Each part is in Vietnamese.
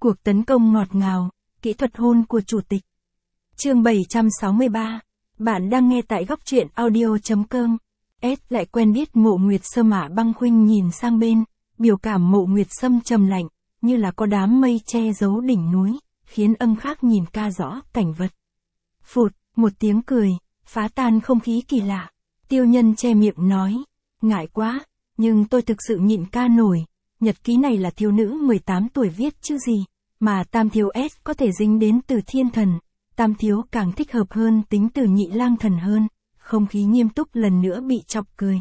Cuộc tấn công ngọt ngào, kỹ thuật hôn của chủ tịch. Chương 763. Bạn đang nghe tại góc truyện audio.com. Lại quen biết Mộ Nguyệt Sâm Hạ Băng Khuynh nhìn sang bên, biểu cảm Mộ Nguyệt Sâm trầm lạnh, như là có đám mây che giấu đỉnh núi, khiến âm khác nhìn ca rõ cảnh vật. Phụt, một tiếng cười, phá tan không khí kỳ lạ. Tiêu Nhân che miệng nói, ngại quá, nhưng tôi thực sự nhịn ca nổi. Nhật ký này là thiếu nữ 18 tuổi viết chứ gì, mà Tam Thiếu S có thể dính đến từ thiên thần. Tam Thiếu càng thích hợp hơn tính từ Nhị Lang Thần hơn. Không khí nghiêm túc lần nữa bị chọc cười.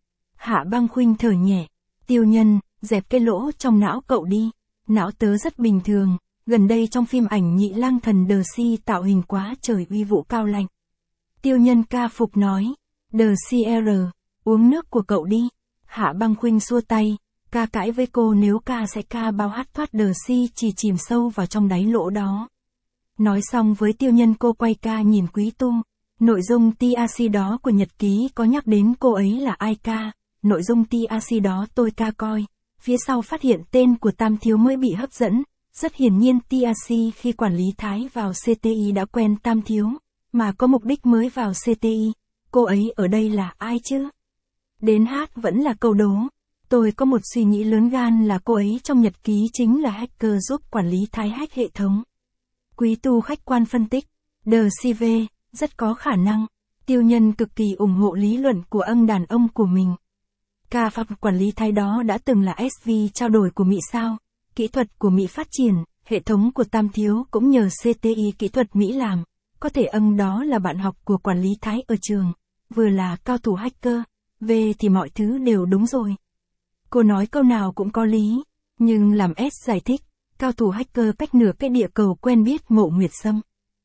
Hạ Băng Khuynh thở nhẹ. Tiêu Nhân, dẹp cái lỗ trong não cậu đi. Não tớ rất bình thường. Gần đây trong phim ảnh Nhị Lang Thần Đờ-si tạo hình quá trời uy vũ cao lạnh. Tiêu Nhân ca phục nói. Đờ-si-r, uống nước của cậu đi. Hạ Băng Khuynh xua tay. Ca cãi với cô nếu ca sẽ ca bao hát thoát Đờ-si chỉ chìm sâu vào trong đáy lỗ đó. Nói xong với Tiêu Nhân cô quay ca nhìn Quý Tu. Nội dung TRC đó của nhật ký có nhắc đến cô ấy là ai ca, nội dung TRC đó tôi ca coi, phía sau phát hiện tên của Tam Thiếu mới bị hấp dẫn, rất hiển nhiên TRC khi quản lý Thái vào CTI đã quen Tam Thiếu, mà có mục đích mới vào CTI, cô ấy ở đây là ai chứ? Đến hát vẫn là câu đố, tôi có một suy nghĩ lớn gan là cô ấy trong nhật ký chính là hacker giúp quản lý Thái hack hệ thống. Quý Tu khách quan phân tích, DCV. Rất có khả năng, Tiêu Nhân cực kỳ ủng hộ lý luận của ông đàn ông của mình. Ca pháp quản lý Thái đó đã từng là SV trao đổi của Mỹ sao, kỹ thuật của Mỹ phát triển, hệ thống của Tam Thiếu cũng nhờ CTI kỹ thuật Mỹ làm, có thể ông đó là bạn học của quản lý Thái ở trường, vừa là cao thủ hacker, về thì mọi thứ đều đúng rồi. Cô nói câu nào cũng có lý, nhưng làm S giải thích, cao thủ hacker cách nửa cái địa cầu quen biết Mộ Nguyệt Sâm.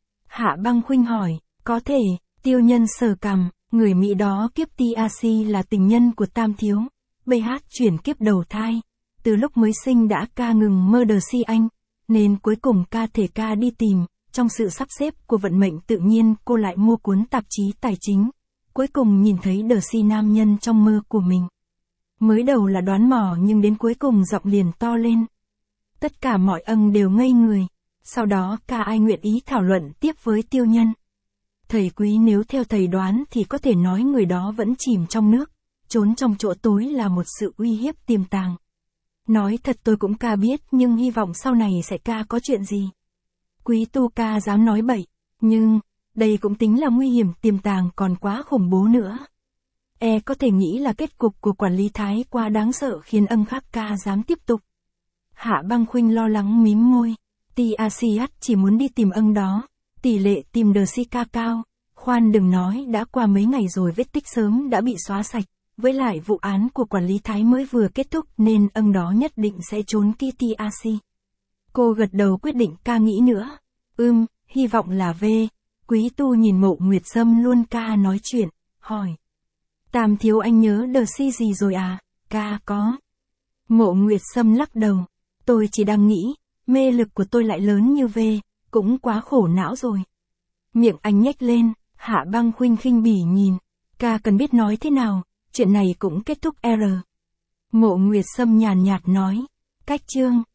Hạ Băng Khuynh hỏi. Có thể, Tiêu Nhân sờ cằm, người Mỹ đó kiếp TRC là tình nhân của Tam Thiếu. BH chuyển kiếp đầu thai. Từ lúc mới sinh đã ca ngừng mơ Đờ-si anh, nên cuối cùng ca thể ca đi tìm, trong sự sắp xếp của vận mệnh tự nhiên cô lại mua cuốn tạp chí tài chính. Cuối cùng nhìn thấy Đờ-si nam nhân trong mơ của mình. Mới đầu là đoán mò nhưng đến cuối cùng giọng liền to lên. Tất cả mọi ân đều ngây người. Sau đó ca ai nguyện ý thảo luận tiếp với Tiêu Nhân. Thầy Quý nếu theo thầy đoán thì có thể nói người đó vẫn chìm trong nước, trốn trong chỗ tối là một sự uy hiếp tiềm tàng. Nói thật tôi cũng ca biết nhưng hy vọng sau này sẽ ca có chuyện gì. Quý Tu ca dám nói bậy, nhưng, đây cũng tính là nguy hiểm tiềm tàng còn quá khủng bố nữa. Có thể nghĩ là kết cục của quản lý Thái quá đáng sợ khiến âm khác ca dám tiếp tục. Hạ Băng Khuynh lo lắng mím môi, TRCH chỉ muốn đi tìm ân đó. Tỷ lệ tìm Đờ-si ca cao, khoan đừng nói đã qua mấy ngày rồi vết tích sớm đã bị xóa sạch, với lại vụ án của quản lý Thái mới vừa kết thúc nên ân đó nhất định sẽ trốn kia TRC. Cô gật đầu quyết định ca nghĩ nữa. Hy vọng là V. Quý Tu nhìn Mộ Nguyệt Sâm luôn ca nói chuyện, hỏi. Tam Thiếu anh nhớ Đờ-si gì rồi à? Ca có. Mộ Nguyệt Sâm lắc đầu. Tôi chỉ đang nghĩ, mê lực của tôi lại lớn như V. Cũng quá khổ não rồi. Miệng anh nhếch lên, Hạ Băng Khuynh khinh bỉ nhìn. Ca cần biết nói thế nào, chuyện này cũng kết thúc R. Mộ Nguyệt Sâm nhàn nhạt nói. Cách chương.